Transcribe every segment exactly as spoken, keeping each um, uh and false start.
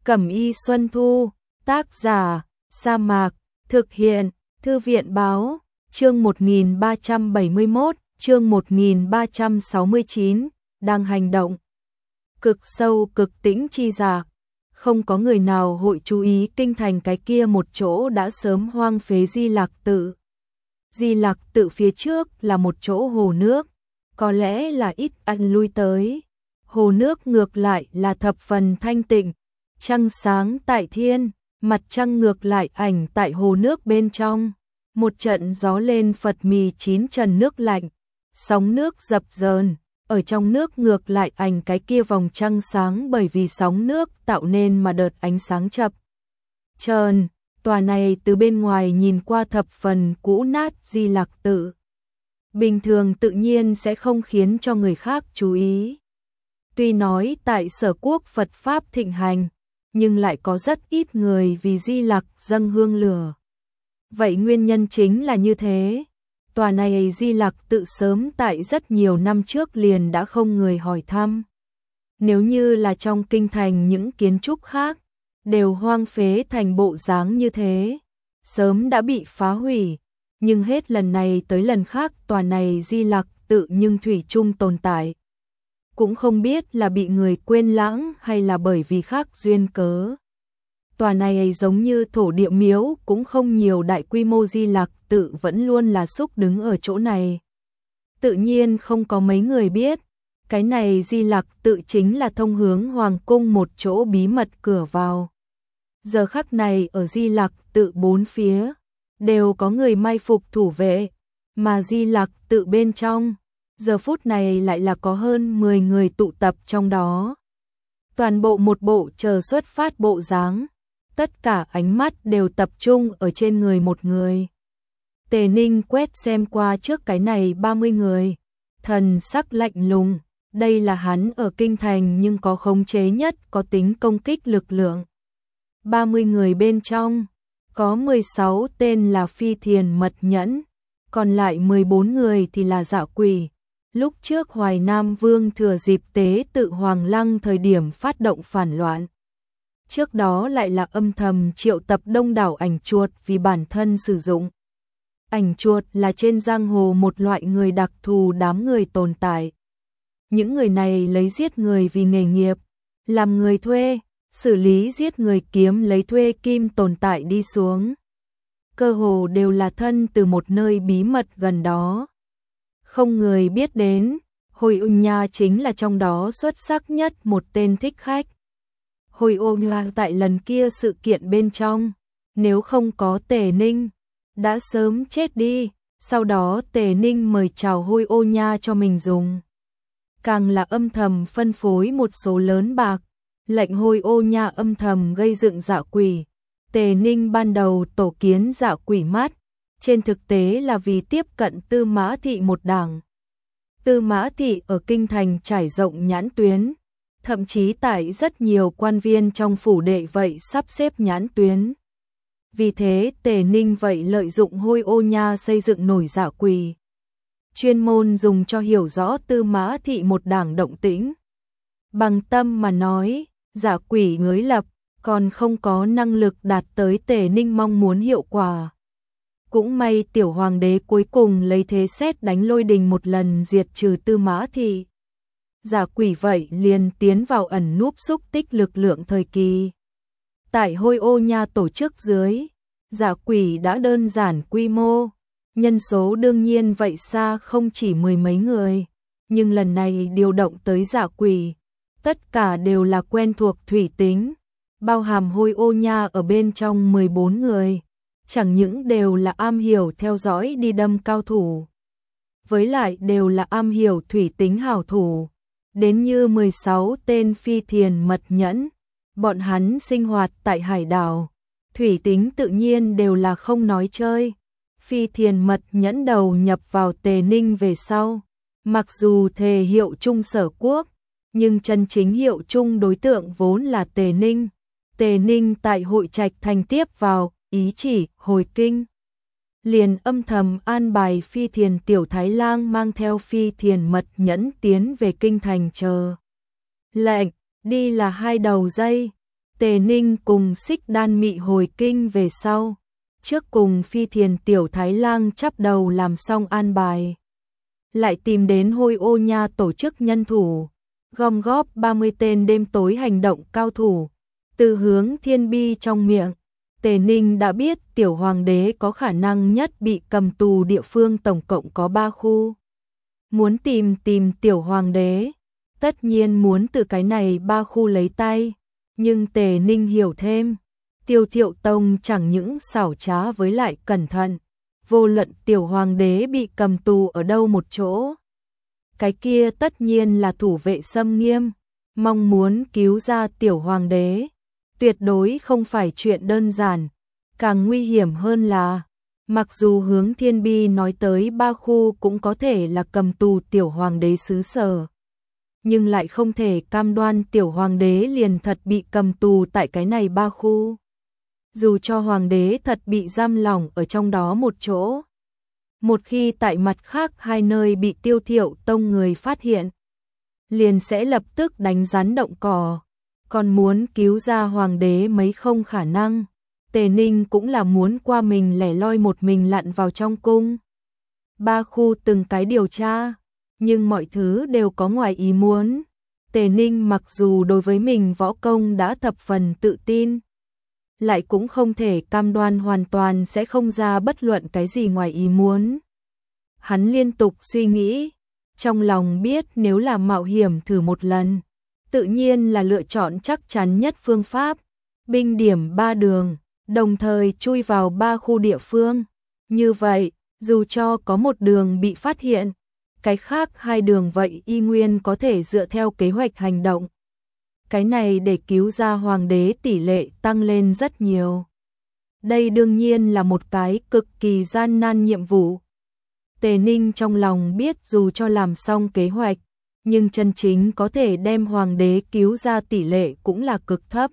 Cẩm y Xuân Thu, tác giả, Sa Mạc, thực hiện, Thư viện Báo, chương một nghìn ba trăm bảy mươi mốt, chương một nghìn ba trăm sáu mươi chín, đang hành động. Cực sâu cực tĩnh chi dạ, không có người nào hội chú ý kinh thành cái kia một chỗ đã sớm hoang phế Di Lạc Tự. Di Lạc Tự phía trước là một chỗ hồ nước, có lẽ là ít ăn lui tới. Hồ nước ngược lại là thập phần thanh tịnh, trăng sáng tại thiên, mặt trăng ngược lại ảnh tại hồ nước bên trong. Một trận gió lên phật mì chín trần nước lạnh, sóng nước dập dờn, ở trong nước ngược lại ảnh cái kia vòng trăng sáng bởi vì sóng nước tạo nên mà đợt ánh sáng chập chờn. Tòa này từ bên ngoài nhìn qua thập phần cũ nát Di Lạc Tự. Bình thường tự nhiên sẽ không khiến cho người khác chú ý. Tuy nói tại Sở Quốc Phật Pháp thịnh hành, nhưng lại có rất ít người vì Di Lặc dâng hương lửa. Vậy nguyên nhân chính là như thế. Tòa này Di Lặc Tự sớm tại rất nhiều năm trước liền đã không người hỏi thăm. Nếu như là trong kinh thành những kiến trúc khác, đều hoang phế thành bộ dáng như thế, sớm đã bị phá hủy. Nhưng hết lần này tới lần khác tòa này Di Lặc Tự nhưng thủy chung tồn tại. Cũng không biết là bị người quên lãng hay là bởi vì khác duyên cớ. Tòa này giống như thổ địa miếu cũng không nhiều, đại quy mô Di Lạc Tự vẫn luôn là xúc đứng ở chỗ này. Tự nhiên không có mấy người biết, cái này Di Lạc Tự chính là thông hướng hoàng cung một chỗ bí mật cửa vào. Giờ khắc này ở Di Lạc Tự bốn phía đều có người mai phục thủ vệ, mà Di Lạc Tự bên trong giờ phút này lại là có hơn mười người tụ tập trong đó. Toàn bộ một bộ chờ xuất phát bộ dáng, tất cả ánh mắt đều tập trung ở trên người một người. Tề Ninh quét xem qua trước cái này ba mươi người, thần sắc lạnh lùng, đây là hắn ở kinh thành nhưng có khống chế nhất có tính công kích lực lượng. ba mươi người bên trong, có mười sáu tên là phi thiền mật nhẫn, còn lại mười bốn người thì là dạ quỷ. Lúc trước Hoài Nam Vương thừa dịp tế tự Hoàng Lăng thời điểm phát động phản loạn. Trước đó lại là âm thầm triệu tập đông đảo ảnh chuột vì bản thân sử dụng. Ảnh chuột là trên giang hồ một loại người đặc thù đám người tồn tại. Những người này lấy giết người vì nghề nghiệp, làm người thuê, xử lý giết người kiếm lấy thuê kim tồn tại đi xuống. Cơ hồ đều là thân từ một nơi bí mật gần đó. Không người biết đến, Hồi Ôn Nha chính là trong đó xuất sắc nhất một tên thích khách. Hồi Ôn Nha tại lần kia sự kiện bên trong, nếu không có Tề Ninh, đã sớm chết đi, sau đó Tề Ninh mời chào Hồi Ôn Nha cho mình dùng. Càng là âm thầm phân phối một số lớn bạc, lệnh Hồi Ôn Nha âm thầm gây dựng dạ quỷ. Tề Ninh ban đầu tổ kiến dạ quỷ mắt, trên thực tế là vì tiếp cận Tư Mã Thị một đảng. Tư Mã Thị ở kinh thành trải rộng nhãn tuyến, thậm chí tại rất nhiều quan viên trong phủ đệ vậy sắp xếp nhãn tuyến. Vì thế Tề Ninh vậy lợi dụng Hồi Ôn Nha xây dựng nổi dạ quỷ, chuyên môn dùng cho hiểu rõ Tư Mã Thị một đảng động tĩnh. Bằng tâm mà nói, dạ quỷ mới lập, còn không có năng lực đạt tới Tề Ninh mong muốn hiệu quả. Cũng may tiểu hoàng đế cuối cùng lấy thế sét đánh lôi đình một lần diệt trừ Tư Mã Thị. Dạ quỷ vậy liền tiến vào ẩn núp xúc tích lực lượng thời kỳ. Tại Hồi Ôn Nha tổ chức dưới, dạ quỷ đã đơn giản quy mô, nhân số đương nhiên vậy xa không chỉ mười mấy người, nhưng lần này điều động tới dạ quỷ, tất cả đều là quen thuộc thủy tính, bao hàm Hồi Ôn Nha ở bên trong mười bốn người. Chẳng những đều là am hiểu theo dõi đi đâm cao thủ, với lại đều là am hiểu thủy tính hảo thủ, đến như mười sáu tên phi thiền mật nhẫn, bọn hắn sinh hoạt tại hải đảo, thủy tính tự nhiên đều là không nói chơi. Phi thiền mật nhẫn đầu nhập vào Tề Ninh về sau, mặc dù thề hiệu chung Sở Quốc, nhưng chân chính hiệu chung đối tượng vốn là Tề Ninh. Tề Ninh tại Hội Trạch thành tiếp vào ý chỉ hồi kinh, liền âm thầm an bài phi thiền tiểu thái lang mang theo phi thiền mật nhẫn tiến về kinh thành chờ lệnh, đi là hai đầu dây. Tề Ninh cùng Xích Đan Mị hồi kinh về sau, trước cùng Phi Thiền Tiểu Thái Lang chắp đầu làm xong an bài. Lại tìm đến Hôi Ô Nha tổ chức nhân thủ, gom góp ba mươi tên đêm tối hành động cao thủ. Từ hướng Thiên Bi trong miệng, Tề Ninh đã biết Tiểu Hoàng đế có khả năng nhất bị cầm tù địa phương tổng cộng có ba khu. Muốn tìm tìm Tiểu Hoàng đế, tất nhiên muốn từ cái này ba khu lấy tay. Nhưng Tề Ninh hiểu thêm, Tiêu Thiệu Tông chẳng những xảo trá với lại cẩn thận, vô luận Tiểu Hoàng đế bị cầm tù ở đâu một chỗ. Cái kia tất nhiên là thủ vệ xâm nghiêm, mong muốn cứu ra Tiểu Hoàng đế, tuyệt đối không phải chuyện đơn giản. Càng nguy hiểm hơn là, mặc dù hướng Thiên Bi nói tới ba khu cũng có thể là cầm tù Tiểu Hoàng đế xứ sở, nhưng lại không thể cam đoan Tiểu Hoàng đế liền thật bị cầm tù tại cái này ba khu. Dù cho Hoàng đế thật bị giam lỏng ở trong đó một chỗ, một khi tại mặt khác hai nơi bị Tiêu Thiệu Tông người phát hiện, liền sẽ lập tức đánh rắn động cỏ. Còn muốn cứu ra Hoàng đế mấy không khả năng. Tề Ninh cũng là muốn qua mình lẻ loi một mình lặn vào trong cung. Ba khu từng cái điều tra, nhưng mọi thứ đều có ngoài ý muốn. Tề Ninh mặc dù đối với mình võ công đã thập phần tự tin, lại cũng không thể cam đoan hoàn toàn sẽ không ra bất luận cái gì ngoài ý muốn. Hắn liên tục suy nghĩ, trong lòng biết nếu là mạo hiểm thử một lần, tự nhiên là lựa chọn chắc chắn nhất phương pháp, binh điểm ba đường, đồng thời chui vào ba khu địa phương. Như vậy, dù cho có một đường bị phát hiện, cái khác hai đường vậy y nguyên có thể dựa theo kế hoạch hành động. Cái này để cứu ra Hoàng đế tỷ lệ tăng lên rất nhiều. Đây đương nhiên là một cái cực kỳ gian nan nhiệm vụ. Tề Ninh trong lòng biết dù cho làm xong kế hoạch, nhưng chân chính có thể đem Hoàng đế cứu ra tỷ lệ cũng là cực thấp.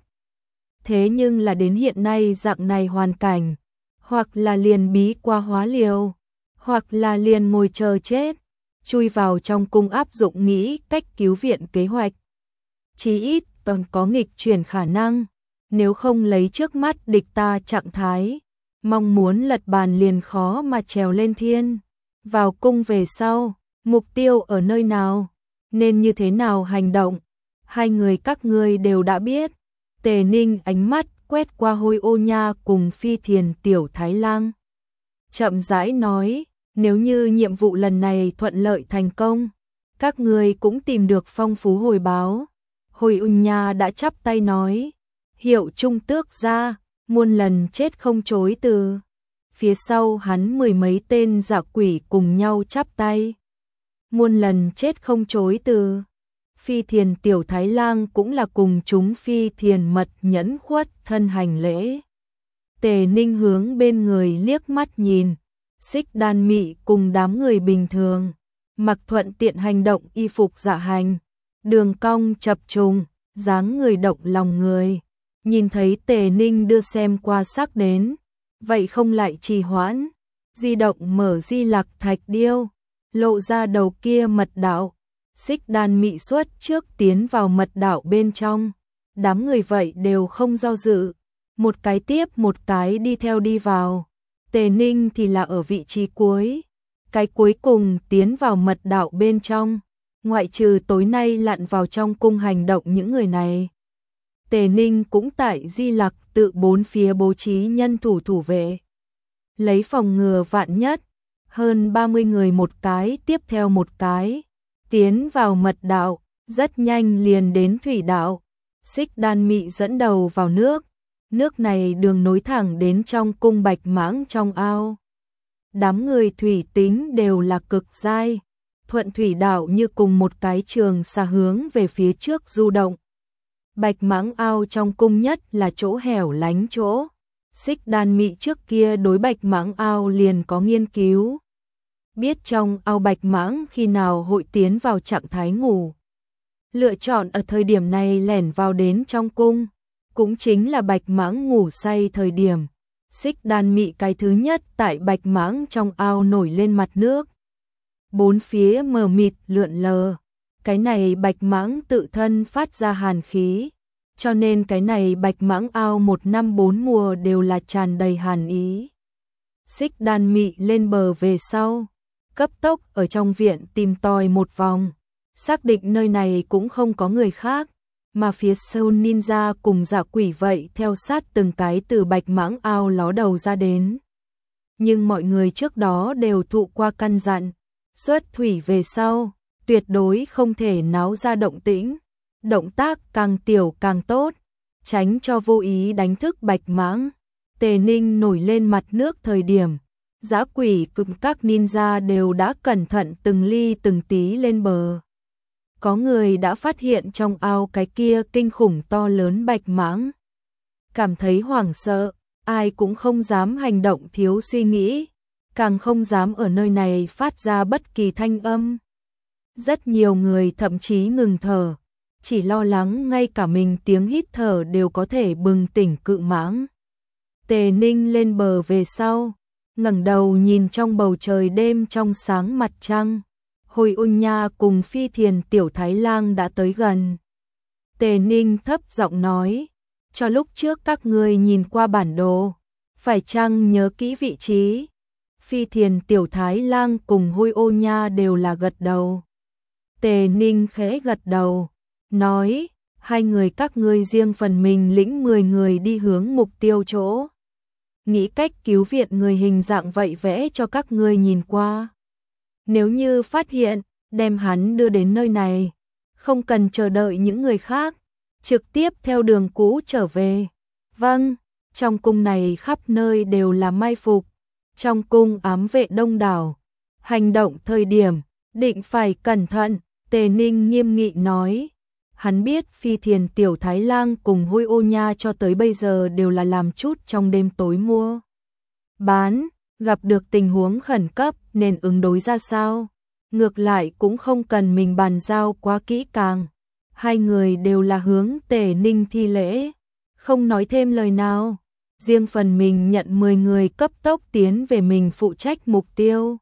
Thế nhưng là đến hiện nay dạng này hoàn cảnh, hoặc là liền bí qua hóa liều, hoặc là liền ngồi chờ chết, chui vào trong cung áp dụng nghĩ cách cứu viện kế hoạch. Chí ít còn có nghịch chuyển khả năng, nếu không lấy trước mắt địch ta trạng thái, mong muốn lật bàn liền khó mà trèo lên thiên. Vào cung về sau, mục tiêu ở nơi nào, nên như thế nào hành động, hai người các ngươi đều đã biết. Tề Ninh ánh mắt quét qua Hôi Ô Nha cùng Phi Thiền Tiểu Thái Lang, chậm rãi nói, nếu như nhiệm vụ lần này thuận lợi thành công, các ngươi cũng tìm được phong phú hồi báo. Hôi Ô Nha đã chắp tay nói, hiệu trung tước ra, muôn lần chết không chối từ. Phía sau hắn mười mấy tên dạ quỷ cùng nhau chắp tay, muôn lần chết không chối từ. Phi Thiền Tiểu Thái Lang cũng là cùng chúng Phi Thiền mật nhẫn khuất thân hành lễ. Tề Ninh hướng bên người liếc mắt nhìn, Xích Đan Mị cùng đám người bình thường, mặc thuận tiện hành động y phục dạ hành, đường cong chập trùng, dáng người động lòng người. Nhìn thấy Tề Ninh đưa xem qua sắc đến, vậy không lại trì hoãn, di động mở di lạc thạch điêu, lộ ra đầu kia mật đạo. Xích Đan Mị xuất trước tiến vào mật đạo bên trong, đám người vậy đều không do dự, một cái tiếp một cái đi theo đi vào. Tề Ninh thì là ở vị trí cuối, cái cuối cùng tiến vào mật đạo bên trong, ngoại trừ tối nay lặn vào trong cung hành động những người này. Tề Ninh cũng tại Di Lặc tự bốn phía bố trí nhân thủ thủ vệ, lấy phòng ngừa vạn nhất, hơn ba mươi người một cái tiếp theo một cái, tiến vào mật đạo, rất nhanh liền đến thủy đạo. Xích Đan Mị dẫn đầu vào nước, nước này đường nối thẳng đến trong cung Bạch Mãng trong ao. Đám người thủy tính đều là cực giai, thuận thủy đạo như cùng một cái trường xà hướng về phía trước du động. Bạch Mãng ao trong cung nhất là chỗ hẻo lánh chỗ. Xích Đan Mị trước kia đối Bạch Mãng ao liền có nghiên cứu, biết trong ao Bạch Mãng khi nào hội tiến vào trạng thái ngủ, lựa chọn ở thời điểm này lẻn vào đến trong cung, cũng chính là Bạch Mãng ngủ say thời điểm. Xích Đan Mị cái thứ nhất tại Bạch Mãng trong ao nổi lên mặt nước, bốn phía mờ mịt lượn lờ, cái này Bạch Mãng tự thân phát ra hàn khí, cho nên cái này Bạch Mãng Ao một năm bốn mùa đều là tràn đầy hàn ý. Xích Đan Mị lên bờ về sau, cấp tốc ở trong viện tìm tòi một vòng, xác định nơi này cũng không có người khác, mà phía sau ninja cùng Dạ Quỷ vậy theo sát từng cái từ Bạch Mãng Ao ló đầu ra đến. Nhưng mọi người trước đó đều thụ qua căn dặn, xuất thủy về sau, tuyệt đối không thể náo ra động tĩnh, động tác càng tiểu càng tốt, tránh cho vô ý đánh thức Bạch Mãng. Tề Ninh nổi lên mặt nước thời điểm, Dã Quỷ cùng các ninja đều đã cẩn thận từng ly từng tí lên bờ. Có người đã phát hiện trong ao cái kia kinh khủng to lớn Bạch Mãng. Cảm thấy hoảng sợ, ai cũng không dám hành động thiếu suy nghĩ, càng không dám ở nơi này phát ra bất kỳ thanh âm. Rất nhiều người thậm chí ngừng thở, chỉ lo lắng ngay cả mình tiếng hít thở đều có thể bừng tỉnh cự mãng. Tề Ninh lên bờ về sau, ngẩng đầu nhìn trong bầu trời đêm trong sáng mặt trăng. Hồi Ôn Nha cùng Phi Thiền Tiểu Thái Lang đã tới gần. Tề Ninh thấp giọng nói, cho lúc trước các ngươi nhìn qua bản đồ, phải chăng nhớ kỹ vị trí? Phi Thiền Tiểu Thái Lang cùng Hồi Ôn Nha đều là gật đầu. Tề Ninh khẽ gật đầu, nói, hai người các ngươi riêng phần mình lĩnh mười người đi hướng mục tiêu chỗ. Nghĩ cách cứu viện người hình dạng vậy vẽ cho các ngươi nhìn qua. Nếu như phát hiện, đem hắn đưa đến nơi này, không cần chờ đợi những người khác, trực tiếp theo đường cũ trở về. Vâng, trong cung này khắp nơi đều là mai phục, trong cung ám vệ đông đảo, hành động thời điểm, định phải cẩn thận, Tề Ninh nghiêm nghị nói. Hắn biết Phi Thiền Tiểu Thái Lang cùng Hôi Ô Nha cho tới bây giờ đều là làm chút trong đêm tối mua bán, gặp được tình huống khẩn cấp nên ứng đối ra sao. Ngược lại cũng không cần mình bàn giao quá kỹ càng. Hai người đều là hướng Tề Ninh thi lễ, không nói thêm lời nào. Riêng phần mình nhận mười người cấp tốc tiến về mình phụ trách mục tiêu.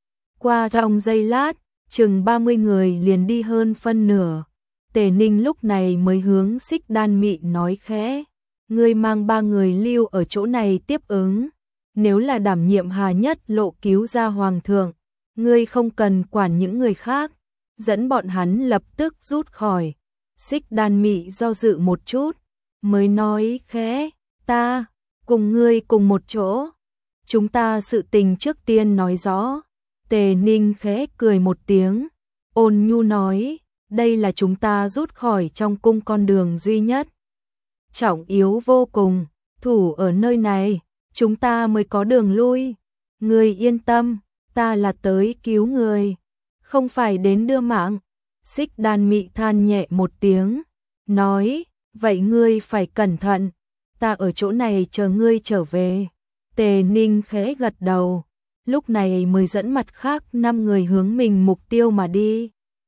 Qua trong giây lát, chừng ba mươi người liền đi hơn phân nửa. Tề Ninh lúc này mới hướng Xích Đan Mị nói khẽ, ngươi mang ba người lưu ở chỗ này tiếp ứng. Nếu là đảm nhiệm Hà Nhất Lộ cứu ra hoàng thượng, ngươi không cần quản những người khác, dẫn bọn hắn lập tức rút khỏi. Xích Đan Mị do dự một chút, mới nói khẽ, ta, cùng ngươi cùng một chỗ. Chúng ta sự tình trước tiên nói rõ. Tề Ninh khẽ cười một tiếng, ôn nhu nói, đây là chúng ta rút khỏi trong cung con đường duy nhất. Trọng yếu vô cùng, thủ ở nơi này, chúng ta mới có đường lui. Ngươi yên tâm, ta là tới cứu người, không phải đến đưa mạng. Xích Đan Mị than nhẹ một tiếng, nói, vậy ngươi phải cẩn thận, ta ở chỗ này chờ ngươi trở về. Tề Ninh khẽ gật đầu, lúc này mới dẫn mặt khác năm người hướng mình mục tiêu mà đi.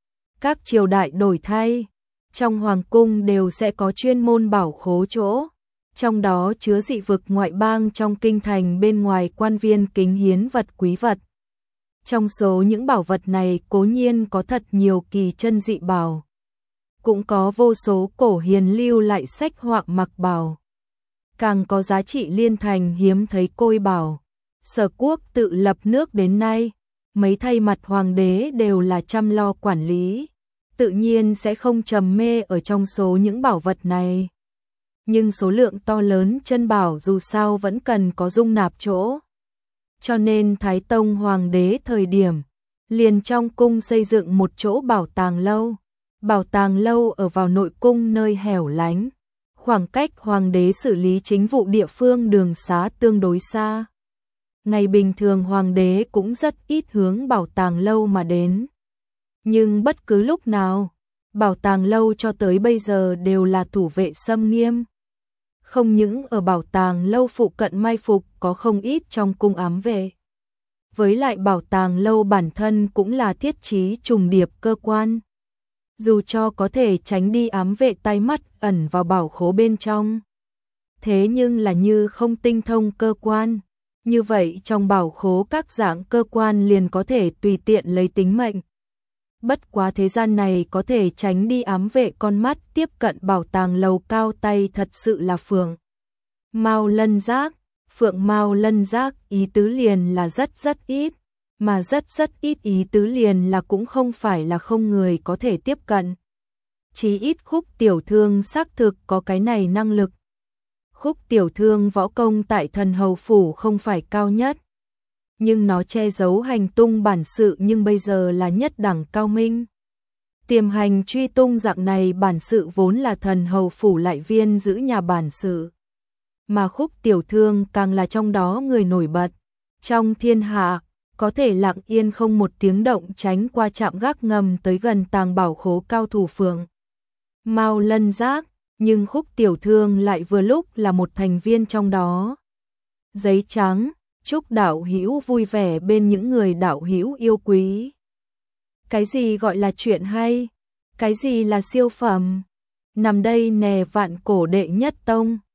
Các triều đại đổi thay, trong hoàng cung đều sẽ có chuyên môn bảo khố chỗ, trong đó chứa dị vực ngoại bang trong kinh thành bên ngoài quan viên kính hiến vật quý vật. Trong số những bảo vật này cố nhiên có thật nhiều kỳ chân dị bảo, cũng có vô số cổ hiền lưu lại sách họa mặc bảo, càng có giá trị liên thành hiếm thấy côi bảo. Sở quốc tự lập nước đến nay, mấy thay mặt hoàng đế đều là chăm lo quản lý, tự nhiên sẽ không trầm mê ở trong số những bảo vật này. Nhưng số lượng to lớn chân bảo dù sao vẫn cần có dung nạp chỗ. Cho nên Thái Tông hoàng đế thời điểm, liền trong cung xây dựng một chỗ bảo tàng lâu. Bảo tàng lâu ở vào nội cung nơi hẻo lánh, khoảng cách hoàng đế xử lý chính vụ địa phương đường xá tương đối xa. Ngày bình thường hoàng đế cũng rất ít hướng bảo tàng lâu mà đến. Nhưng bất cứ lúc nào, bảo tàng lâu cho tới bây giờ đều là thủ vệ xâm nghiêm. Không những ở bảo tàng lâu phụ cận mai phục có không ít trong cung ám vệ. Với lại bảo tàng lâu bản thân cũng là thiết trí trùng điệp cơ quan. Dù cho có thể tránh đi ám vệ tai mắt ẩn vào bảo khố bên trong. Thế nhưng là như không tinh thông cơ quan. Như vậy trong bảo khố các dạng cơ quan liền có thể tùy tiện lấy tính mệnh. Bất quá thế gian này có thể tránh đi ám vệ con mắt tiếp cận bảo tàng lầu cao tay thật sự là Phượng Mao Lân Giác. Phượng Mao Lân Giác ý tứ liền là rất rất ít, mà rất rất ít ý tứ liền là cũng không phải là không người có thể tiếp cận. Chí ít Khúc Tiểu Thương xác thực có cái này năng lực. Khúc Tiểu Thương võ công tại Thần Hầu Phủ không phải cao nhất, nhưng nó che giấu hành tung bản sự nhưng bây giờ là nhất đẳng cao minh. Tiềm hành truy tung dạng này bản sự vốn là Thần Hầu Phủ lại viên giữ nhà bản sự. Mà Khúc Tiểu Thương càng là trong đó người nổi bật. Trong thiên hạ, có thể lặng yên không một tiếng động tránh qua trạm gác ngầm tới gần tàng bảo khố cao thủ Phượng Mao Lân Giác, nhưng Khúc Tiểu Thương lại vừa lúc là một thành viên trong đó. Giấy trắng, chúc đạo hữu vui vẻ bên những người đạo hữu yêu quý. Cái gì gọi là chuyện hay? Cái gì là siêu phẩm? Nằm đây nè vạn cổ đệ nhất tông.